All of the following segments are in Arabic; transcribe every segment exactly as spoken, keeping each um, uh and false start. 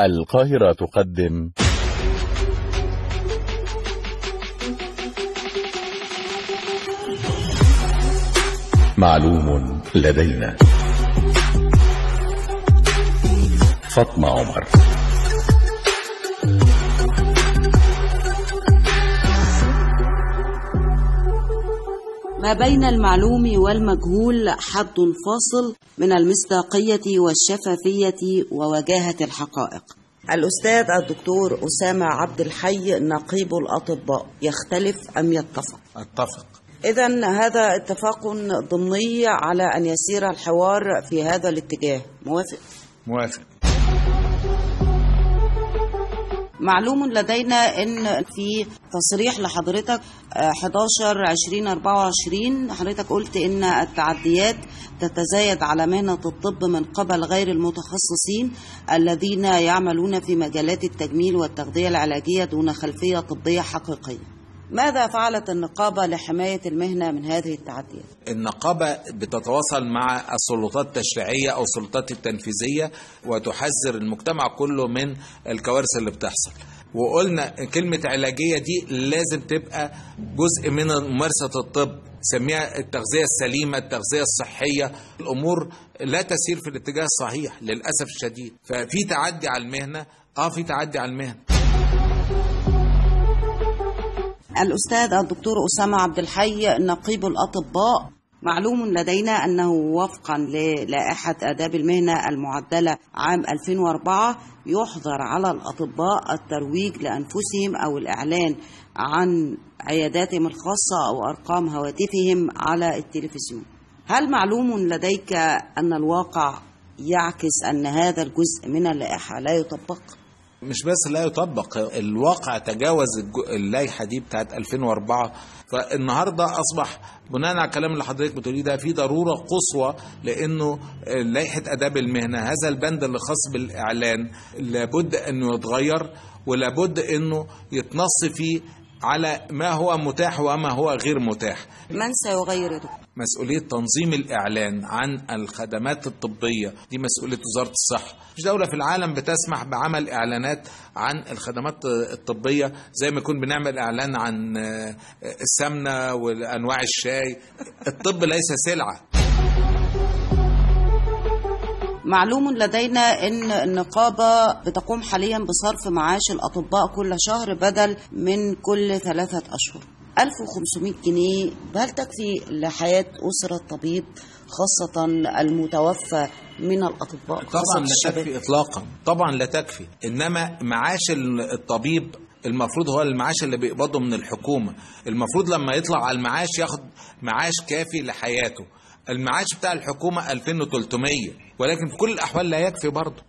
القاهرة تقدم معلوم لدينا. فاطمة عمر. ما بين المعلوم والمجهول حد فاصل من المصداقية والشفافية ووجاهة الحقائق. الأستاذ الدكتور أسامة عبد الحي نقيب الأطباء، يختلف أم يتفق؟ اتفق. إذن هذا اتفاق ضمني على أن يسير الحوار في هذا الاتجاه، موافق؟ موافق. معلوم لدينا أن في تصريح لحضرتك أحد عشر عشرين أربعة وعشرين حضرتك قلت أن التعديات تتزايد على مهنة الطب من قبل غير المتخصصين الذين يعملون في مجالات التجميل والتغذية العلاجية دون خلفية طبية حقيقية. ماذا فعلت النقابة لحماية المهنة من هذه التعديات؟ النقابة بتتواصل مع السلطات التشريعية أو السلطات التنفيذية وتحذر المجتمع كله من الكوارث اللي بتحصل. وقلنا كلمة علاجية دي لازم تبقى جزء من ممارسة الطب، سميها التغذية السليمة، التغذية الصحية. الأمور لا تسير في الاتجاه الصحيح للأسف الشديد، ففي تعدي على المهنة. آه في تعدي على المهنة. الأستاذ الدكتور أسامة عبد الحي نقيب الأطباء، معلوم لدينا أنه وفقا للائحة آداب المهنة المعدلة عام ألفين وأربعة يحظر على الأطباء الترويج لأنفسهم أو الإعلان عن عياداتهم الخاصة أو أرقام هواتفهم على التلفزيون. هل معلوم لديك أن الواقع يعكس أن هذا الجزء من اللائحة لا يطبق؟ مش بس لا يطبق، الواقع تجاوز اللائحة دي بتاعت ألفين وأربعة. فالنهاردة أصبح بناء على الكلام اللي حضرتك بتقوليه ده في ضرورة قصوى، لأنه لائحة آداب المهنة هذا البند اللي خاص بالإعلان لابد أنه يتغير، ولابد أنه يتنص فيه على ما هو متاح وما هو غير متاح. من سيغير ده؟ مسؤولية تنظيم الإعلان عن الخدمات الطبية دي مسؤولية وزارة الصحة. مش دولة في العالم بتسمح بعمل إعلانات عن الخدمات الطبية زي ما يكون بنعمل إعلان عن السمنة وأنواع الشاي. الطب ليس سلعة. معلوم لدينا أن النقابة بتقوم حاليا بصرف معاش الأطباء كل شهر بدل من كل ثلاثة أشهر. ألف وخمسمائة جنيه هل تكفي لحياة أسرة طبيب خاصة المتوفى من الأطباء؟ طبعا لا تكفي إطلاقا، طبعا لا تكفي. إنما معاش الطبيب المفروض هو المعاش اللي بيقبضه من الحكومة. المفروض لما يطلع على المعاش ياخد معاش كافي لحياته. المعاش بتاع الحكومة ألفين وثلاثمائة، ولكن في كل الأحوال لا يكفي برضه.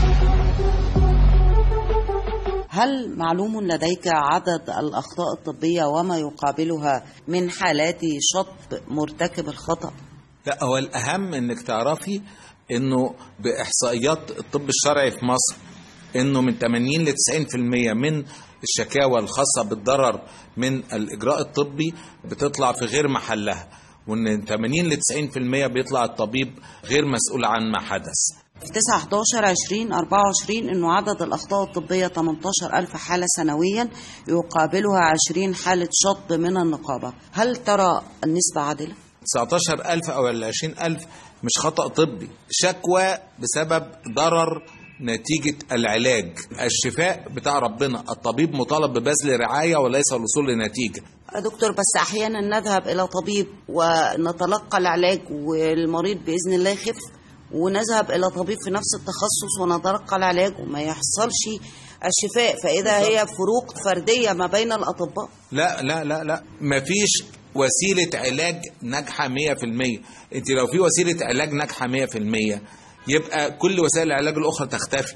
هل معلوم لديك عدد الأخطاء الطبية وما يقابلها من حالات شطب مرتكب الخطأ؟ لا، هو الأهم أنك تعرفي أنه بإحصائيات الطب الشرعي في مصر أنه من ثمانين إلى تسعين بالمئة من الشكاوى الخاصة بالضرر من الإجراء الطبي بتطلع في غير محلها، وأن ثمانين إلى تسعين بالمئة بيطلع الطبيب غير مسؤول عن ما حدث. في تسعة أحد عشر عشرين أربعة وعشرين أنه عدد الأخطاء الطبية ثمانية عشر ألف حالة سنويا يقابلها عشرين حالة شطب من النقابة. هل ترى النسبة عادلة؟ تسعة عشر ألف أو عشرين ألف مش خطأ طبي، شكوى بسبب ضرر نتيجة العلاج. الشفاء بتاع ربنا، الطبيب مطالب ببذل رعاية وليس الوصول لنتيجة. دكتور، بس أحيانا نذهب إلى طبيب ونتلقى العلاج والمريض بإذن الله يخف، ونذهب إلى طبيب في نفس التخصص ونتلقى العلاج وما يحصلش الشفاء. فإذا هي فروق فردية ما بين الأطباء؟ لا لا لا لا، مفيش وسيلة علاج ناجحة مية في المية. انت لو في وسيلة علاج ناجحة مية في المية يبقى كل وسائل العلاج الأخرى تختفي.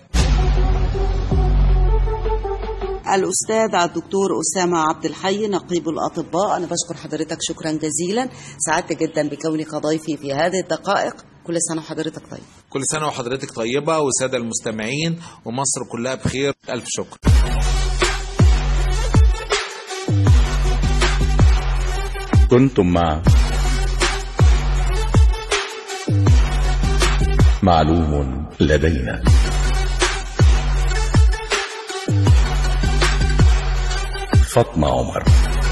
الأستاذ الدكتور أسامة عبد الحي نقيب الأطباء، أنا بشكر حضرتك شكرا جزيلا، سعدت جدا بكونك ضيفي في هذه الدقائق. كل سنة وحضرتك طيب. كل سنة وحضرتك طيبة والسادة المستمعين ومصر كلها بخير. ألف شكر. كنتم مع معلوم لدينا. فاطمة عمر.